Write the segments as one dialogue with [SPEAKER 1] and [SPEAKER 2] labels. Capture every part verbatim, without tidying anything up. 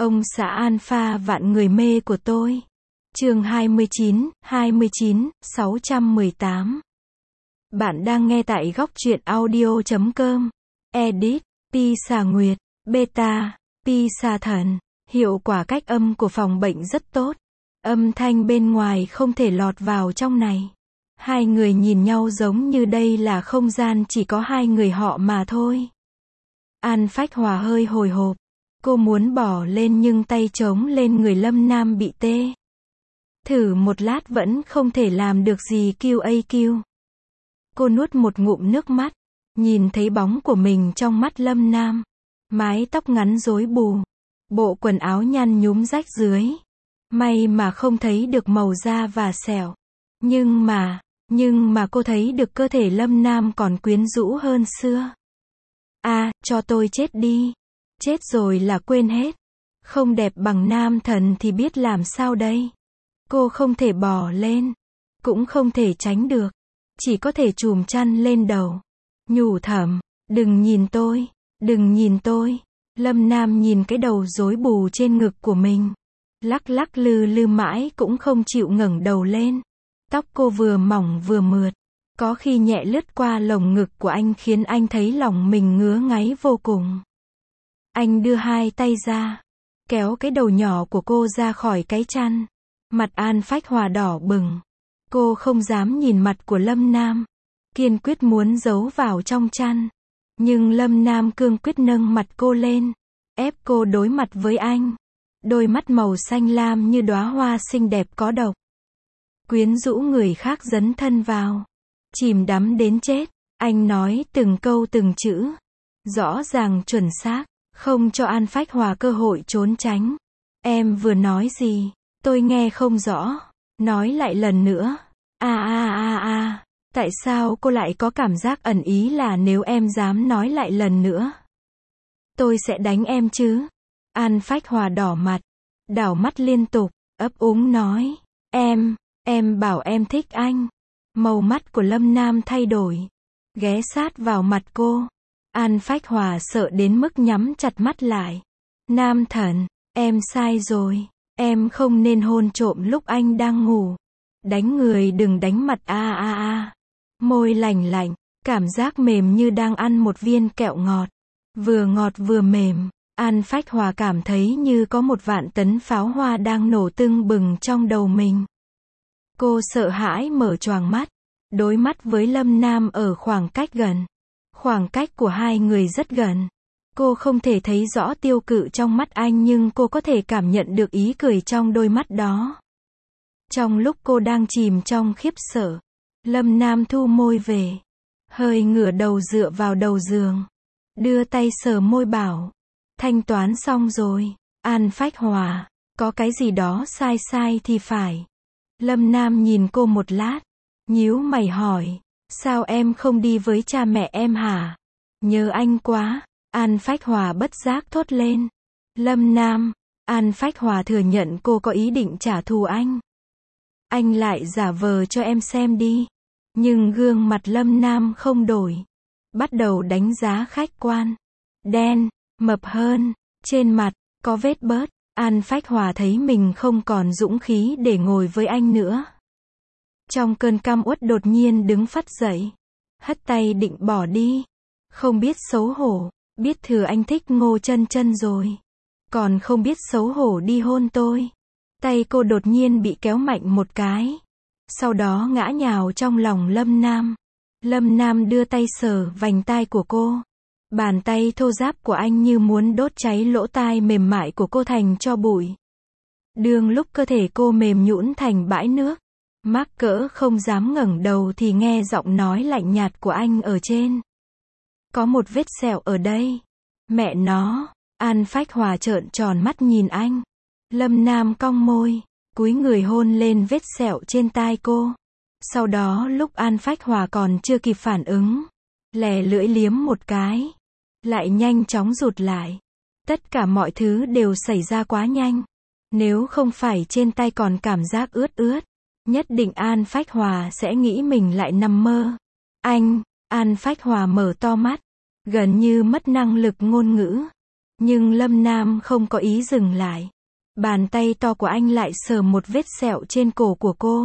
[SPEAKER 1] Ông xã alpha vạn người mê của tôi. Chương hai mươi chín, hai mươi chín, sáu trăm mười tám. Bạn đang nghe tại góc truyện audio chấm com. Edit, Pi xà nguyệt, beta, Pi xà thần. Hiệu quả cách âm của phòng bệnh rất tốt. Âm thanh bên ngoài không thể lọt vào trong này. Hai người nhìn nhau giống như đây là không gian chỉ có hai người họ mà thôi. An Phách Hòa hơi hồi hộp. Cô muốn bỏ lên nhưng tay trống lên người Lâm Nam bị tê. Thử một lát vẫn không thể làm được gì kiu a kiu. Cô nuốt một ngụm nước mắt. Nhìn thấy bóng của mình trong mắt Lâm Nam. Mái tóc ngắn rối bù. Bộ quần áo nhăn nhúm rách dưới. May mà không thấy được màu da và sẹo. Nhưng mà, nhưng mà cô thấy được cơ thể Lâm Nam còn quyến rũ hơn xưa. À, cho tôi chết đi. Chết rồi là quên hết. Không đẹp bằng nam thần thì biết làm sao đây. Cô không thể bò lên. Cũng không thể tránh được. Chỉ có thể chùm chăn lên đầu. Nhủ thầm, đừng nhìn tôi, đừng nhìn tôi. Lâm Nam nhìn cái đầu rối bù trên ngực của mình. Lắc lắc lư lư mãi cũng không chịu ngẩng đầu lên. Tóc cô vừa mỏng vừa mượt. Có khi nhẹ lướt qua lồng ngực của anh khiến anh thấy lòng mình ngứa ngáy vô cùng. Anh đưa hai tay ra. Kéo cái đầu nhỏ của cô ra khỏi cái chăn. Mặt An Phách Hòa đỏ bừng. Cô không dám nhìn mặt của Lâm Nam. Kiên quyết muốn giấu vào trong chăn. Nhưng Lâm Nam cương quyết nâng mặt cô lên. Ép cô đối mặt với anh. Đôi mắt màu xanh lam như đóa hoa xinh đẹp có độc. Quyến rũ người khác dấn thân vào. Chìm đắm đến chết. Anh nói từng câu từng chữ. Rõ ràng chuẩn xác. Không cho An Phách Hòa cơ hội trốn tránh. Em vừa nói gì? Tôi nghe không rõ. Nói lại lần nữa. À à à à. Tại sao cô lại có cảm giác ẩn ý là nếu em dám nói lại lần nữa, tôi sẽ đánh em chứ? An Phách Hòa đỏ mặt. Đảo mắt liên tục. Ấp úng nói. Em, em bảo em thích anh. Màu mắt của Lâm Nam thay đổi. Ghé sát vào mặt cô. An Phách Hòa sợ đến mức nhắm chặt mắt lại. Nam thần, em sai rồi. Em không nên hôn trộm lúc anh đang ngủ. Đánh người đừng đánh mặt a a a. Môi lành lạnh, cảm giác mềm như đang ăn một viên kẹo ngọt. Vừa ngọt vừa mềm. An Phách Hòa cảm thấy như có một vạn tấn pháo hoa đang nổ tưng bừng trong đầu mình. Cô sợ hãi mở choàng mắt. Đối mắt với Lâm Nam ở khoảng cách gần. Khoảng cách của hai người rất gần. Cô không thể thấy rõ tiêu cự trong mắt anh nhưng cô có thể cảm nhận được ý cười trong đôi mắt đó. Trong lúc cô đang chìm trong khiếp sợ, Lâm Nam thu môi về. Hơi ngửa đầu dựa vào đầu giường. Đưa tay sờ môi bảo. Thanh toán xong rồi. An Phách Hòa, có cái gì đó sai sai thì phải. Lâm Nam nhìn cô một lát. Nhíu mày hỏi. Sao em không đi với cha mẹ em hả? Nhớ anh quá. An Phách Hòa bất giác thốt lên. Lâm Nam. An Phách Hòa thừa nhận cô có ý định trả thù anh. Anh lại giả vờ cho em xem đi. Nhưng gương mặt Lâm Nam không đổi. Bắt đầu đánh giá khách quan. Đen, mập hơn. Trên mặt, có vết bớt. An Phách Hòa thấy mình không còn dũng khí để ngồi với anh nữa. Trong cơn căm uất đột nhiên đứng phắt dậy. Hất tay định bỏ đi. Không biết xấu hổ. Biết thừa anh thích Ngô Chân Chân rồi. Còn không biết xấu hổ đi hôn tôi. Tay cô đột nhiên bị kéo mạnh một cái. Sau đó ngã nhào trong lòng Lâm Nam. Lâm Nam đưa tay sờ vành tai của cô. Bàn tay thô ráp của anh như muốn đốt cháy lỗ tai mềm mại của cô thành tro bụi. Đương lúc cơ thể cô mềm nhũn thành bãi nước. Mắc cỡ không dám ngẩng đầu thì nghe giọng nói lạnh nhạt của anh ở trên. Có một vết sẹo ở đây. Mẹ nó. An Phách Hòa trợn tròn mắt nhìn anh. Lâm Nam cong môi. Cúi người hôn lên vết sẹo trên tai cô. Sau đó lúc An Phách Hòa còn chưa kịp phản ứng. Lè lưỡi liếm một cái. Lại nhanh chóng rụt lại. Tất cả mọi thứ đều xảy ra quá nhanh. Nếu không phải trên tay còn cảm giác ướt ướt. Nhất định An Phách Hòa sẽ nghĩ mình lại nằm mơ. Anh. An Phách Hòa mở to mắt. Gần như mất năng lực ngôn ngữ. Nhưng Lâm Nam không có ý dừng lại. Bàn tay to của anh lại sờ một vết sẹo trên cổ của cô.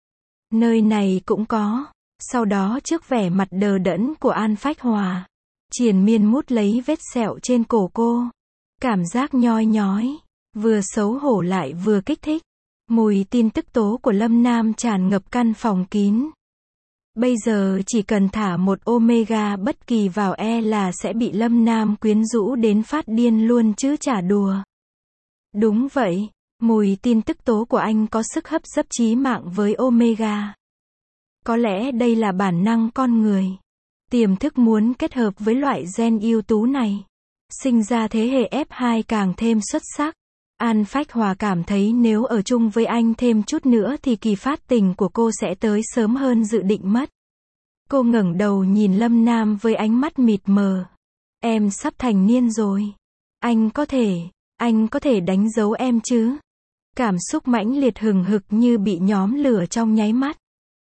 [SPEAKER 1] Nơi này cũng có. Sau đó trước vẻ mặt đờ đẫn của An Phách Hòa, triền miên mút lấy vết sẹo trên cổ cô. Cảm giác nhoi nhói, vừa xấu hổ lại vừa kích thích. Mùi tin tức tố của Lâm Nam tràn ngập căn phòng kín. Bây giờ chỉ cần thả một Omega bất kỳ vào e là sẽ bị Lâm Nam quyến rũ đến phát điên luôn chứ chả đùa. Đúng vậy, mùi tin tức tố của anh có sức hấp dẫn chí mạng với Omega. Có lẽ đây là bản năng con người. Tiềm thức muốn kết hợp với loại gen ưu tú này. Sinh ra thế hệ ép hai càng thêm xuất sắc. An Phách Hòa cảm thấy nếu ở chung với anh thêm chút nữa thì kỳ phát tình của cô sẽ tới sớm hơn dự định mất. Cô ngẩng đầu nhìn Lâm Nam với ánh mắt mịt mờ. Em sắp thành niên rồi. Anh có thể, anh có thể đánh dấu em chứ? Cảm xúc mãnh liệt hừng hực như bị nhóm lửa trong nháy mắt.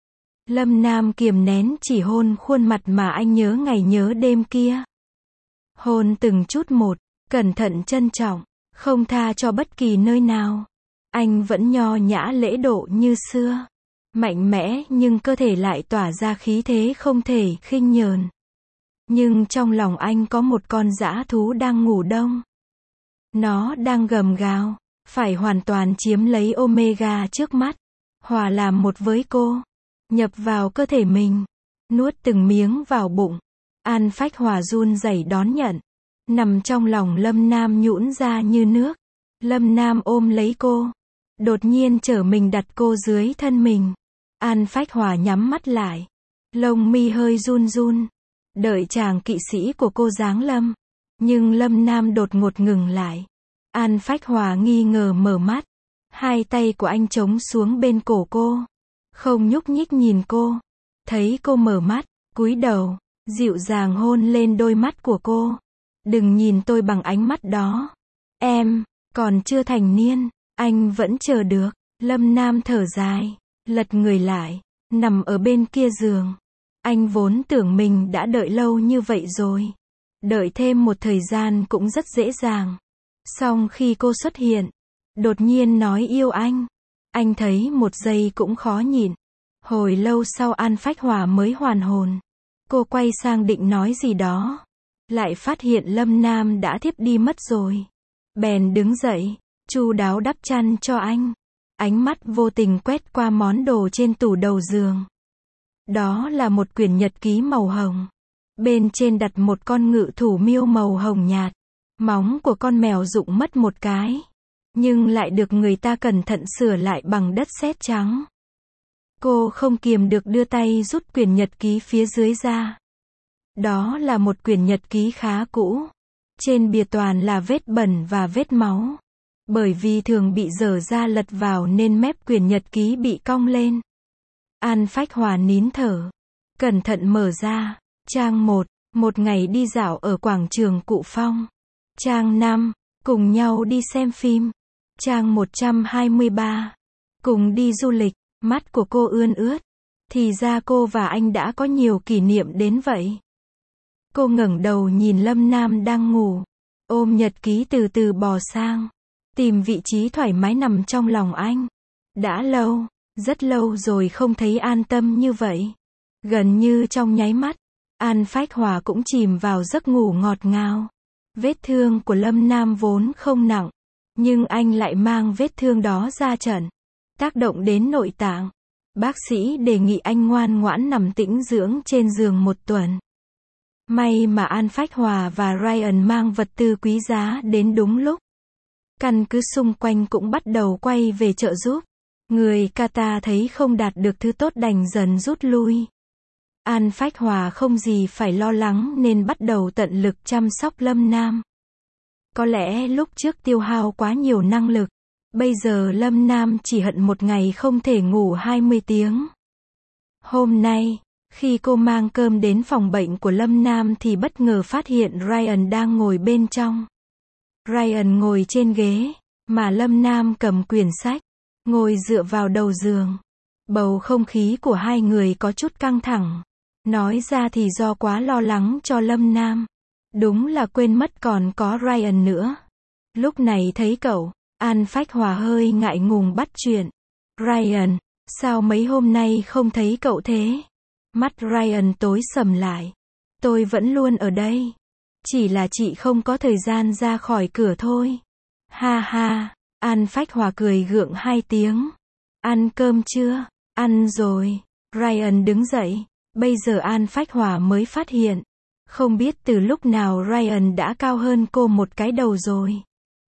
[SPEAKER 1] Lâm Nam kiềm nén chỉ hôn khuôn mặt mà anh nhớ ngày nhớ đêm kia. Hôn từng chút một, cẩn thận trân trọng, không tha cho bất kỳ nơi nào. Anh vẫn nho nhã lễ độ như xưa. Mạnh mẽ nhưng cơ thể lại tỏa ra khí thế không thể khinh nhờn. Nhưng trong lòng anh có một con dã thú đang ngủ đông. Nó đang gầm gào, phải hoàn toàn chiếm lấy Omega trước mắt. Hòa làm một với cô. Nhập vào cơ thể mình. Nuốt từng miếng vào bụng. An Phách Hòa run rẩy đón nhận. Nằm trong lòng Lâm Nam nhũn ra như nước. Lâm Nam ôm lấy cô. Đột nhiên trở mình đặt cô dưới thân mình. An Phách Hòa nhắm mắt lại. Lông mi hơi run run. Đợi chàng kỵ sĩ của cô giáng lâm. Nhưng Lâm Nam đột ngột ngừng lại. An Phách Hòa nghi ngờ mở mắt. Hai tay của anh chống xuống bên cổ cô. Không nhúc nhích nhìn cô. Thấy cô mở mắt, cúi đầu, dịu dàng hôn lên đôi mắt của cô. Đừng nhìn tôi bằng ánh mắt đó. Em, còn chưa thành niên, anh vẫn chờ được. Lâm Nam thở dài, lật người lại, nằm ở bên kia giường. Anh vốn tưởng mình đã đợi lâu như vậy rồi. Đợi thêm một thời gian cũng rất dễ dàng. Song khi cô xuất hiện, đột nhiên nói yêu anh. Anh thấy một giây cũng khó nhịn. Hồi lâu sau An Phách Hòa mới hoàn hồn. Cô quay sang định nói gì đó. Lại phát hiện Lâm Nam đã thiếp đi mất rồi. Bèn đứng dậy, chu đáo đắp chăn cho anh. Ánh mắt vô tình quét qua món đồ trên tủ đầu giường. Đó là một quyển nhật ký màu hồng. Bên trên đặt một con ngự thủ miêu màu hồng nhạt. Móng của con mèo rụng mất một cái. Nhưng lại được người ta cẩn thận sửa lại bằng đất sét trắng. Cô không kiềm được đưa tay rút quyển nhật ký phía dưới ra. Đó là một quyển nhật ký khá cũ. Trên bìa toàn là vết bẩn và vết máu. Bởi vì thường bị dở ra lật vào nên mép quyển nhật ký bị cong lên. An Phách Hòa nín thở. Cẩn thận mở ra. Trang một. Một ngày đi dạo ở quảng trường Cụ Phong. Trang năm. Cùng nhau đi xem phim. Trang một trăm hai mươi ba. Cùng đi du lịch. Mắt của cô ươn ướt. Thì ra cô và anh đã có nhiều kỷ niệm đến vậy. Cô ngẩng đầu nhìn Lâm Nam đang ngủ. Ôm nhật ký từ từ bò sang. Tìm vị trí thoải mái nằm trong lòng anh. Đã lâu, rất lâu rồi không thấy an tâm như vậy. Gần như trong nháy mắt, An Phách Hòa cũng chìm vào giấc ngủ ngọt ngào. Vết thương của Lâm Nam vốn không nặng. Nhưng anh lại mang vết thương đó ra trận. Tác động đến nội tạng. Bác sĩ đề nghị anh ngoan ngoãn nằm tĩnh dưỡng trên giường một tuần. May mà An Phách Hòa và Ryan mang vật tư quý giá đến đúng lúc. Căn cứ xung quanh cũng bắt đầu quay về trợ giúp. Người Qatar thấy không đạt được thứ tốt đành dần rút lui. An Phách Hòa không gì phải lo lắng nên bắt đầu tận lực chăm sóc Lâm Nam. Có lẽ lúc trước tiêu hao quá nhiều năng lực. Bây giờ Lâm Nam chỉ hận một ngày không thể ngủ hai mươi tiếng. Hôm nay, khi cô mang cơm đến phòng bệnh của Lâm Nam thì bất ngờ phát hiện Ryan đang ngồi bên trong. Ryan ngồi trên ghế, mà Lâm Nam cầm quyển sách, ngồi dựa vào đầu giường. Bầu không khí của hai người có chút căng thẳng. Nói ra thì do quá lo lắng cho Lâm Nam. Đúng là quên mất còn có Ryan nữa. Lúc này thấy cậu, An Phách Hòa hơi ngại ngùng bắt chuyện. Ryan, sao mấy hôm nay không thấy cậu thế? Mắt Ryan tối sầm lại. Tôi vẫn luôn ở đây. Chỉ là chị không có thời gian ra khỏi cửa thôi. Ha ha, An Phách Hòa cười gượng hai tiếng. Ăn cơm chưa? Ăn rồi. Ryan đứng dậy. Bây giờ An Phách Hòa mới phát hiện. Không biết từ lúc nào Ryan đã cao hơn cô một cái đầu rồi.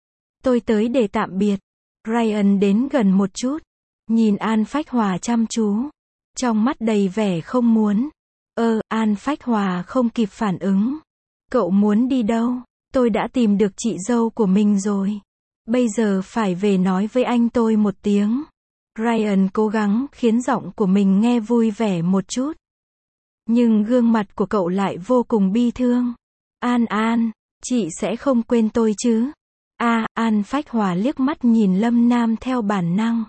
[SPEAKER 1] Tôi tới để tạm biệt. Ryan đến gần một chút. Nhìn An Phách Hòa chăm chú. Trong mắt đầy vẻ không muốn. Ơ, An Phách Hòa không kịp phản ứng. Cậu muốn đi đâu? Tôi đã tìm được chị dâu của mình rồi. Bây giờ phải về nói với anh tôi một tiếng. Ryan cố gắng khiến giọng của mình nghe vui vẻ một chút. Nhưng gương mặt của cậu lại vô cùng bi thương. An An, chị sẽ không quên tôi chứ? A, à, An Phách Hòa liếc mắt nhìn Lâm Nam theo bản năng.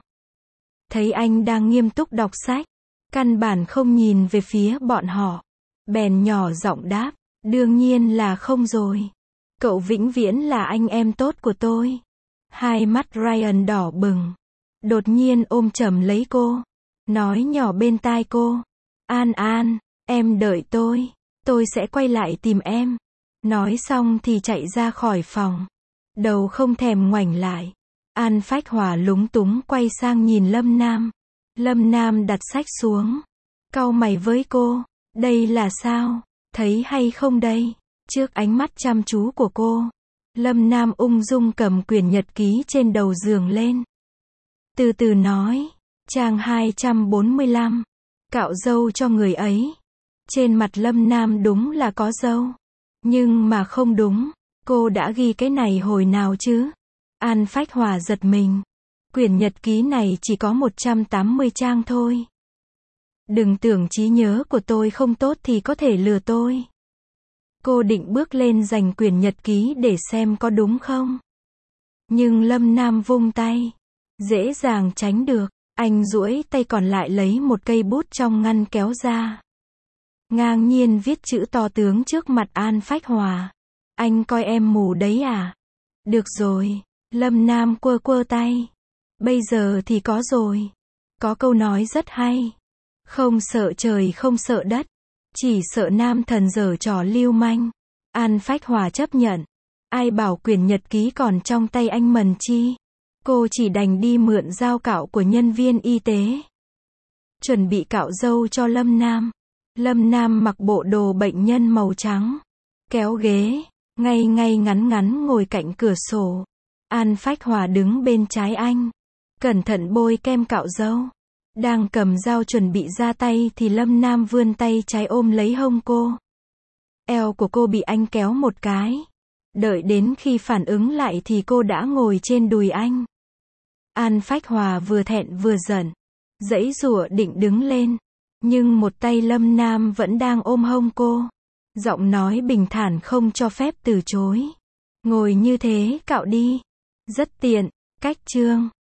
[SPEAKER 1] Thấy anh đang nghiêm túc đọc sách. Căn bản không nhìn về phía bọn họ. Bèn nhỏ giọng đáp. Đương nhiên là không rồi. Cậu vĩnh viễn là anh em tốt của tôi. Hai mắt Ryan đỏ bừng. Đột nhiên ôm chầm lấy cô. Nói nhỏ bên tai cô. An An, em đợi tôi. Tôi sẽ quay lại tìm em. Nói xong thì chạy ra khỏi phòng. Đầu không thèm ngoảnh lại. An Phách Hòa lúng túng quay sang nhìn Lâm Nam. Lâm Nam đặt sách xuống. Cau mày với cô. Đây là sao? Thấy hay không đây? Trước ánh mắt chăm chú của cô. Lâm Nam ung dung cầm quyển nhật ký trên đầu giường lên. Từ từ nói. Trang hai trăm bốn mươi lăm. Cạo râu cho người ấy. Trên mặt Lâm Nam đúng là có râu. Nhưng mà không đúng. Cô đã ghi cái này hồi nào chứ? An Phách Hòa giật mình. Quyển nhật ký này chỉ có một trăm tám mươi trang thôi. Đừng tưởng trí nhớ của tôi không tốt thì có thể lừa tôi. Cô định bước lên giành quyển nhật ký để xem có đúng không. Nhưng Lâm Nam vung tay. Dễ dàng tránh được. Anh duỗi tay còn lại lấy một cây bút trong ngăn kéo ra. Ngang nhiên viết chữ to tướng trước mặt An Phách Hòa. Anh coi em mù đấy à? Được rồi. Lâm Nam quơ quơ tay. Bây giờ thì có rồi. Có câu nói rất hay. Không sợ trời không sợ đất. Chỉ sợ nam thần giở trò lưu manh. An Phách Hòa chấp nhận. Ai bảo quyển nhật ký còn trong tay anh Mần Chi. Cô chỉ đành đi mượn dao cạo của nhân viên y tế. Chuẩn bị cạo râu cho Lâm Nam. Lâm Nam mặc bộ đồ bệnh nhân màu trắng. Kéo ghế. Ngay ngay ngắn ngắn ngồi cạnh cửa sổ. An Phách Hòa đứng bên trái anh. Cẩn thận bôi kem cạo râu. Đang cầm dao chuẩn bị ra tay thì Lâm Nam vươn tay trái ôm lấy hông cô. Eo của cô bị anh kéo một cái. Đợi đến khi phản ứng lại thì cô đã ngồi trên đùi anh. An Phách Hòa vừa thẹn vừa giận. Giãy giụa định đứng lên. Nhưng một tay Lâm Nam vẫn đang ôm hông cô. Giọng nói bình thản không cho phép từ chối. Ngồi như thế cạo đi. Rất tiện. Cách chương.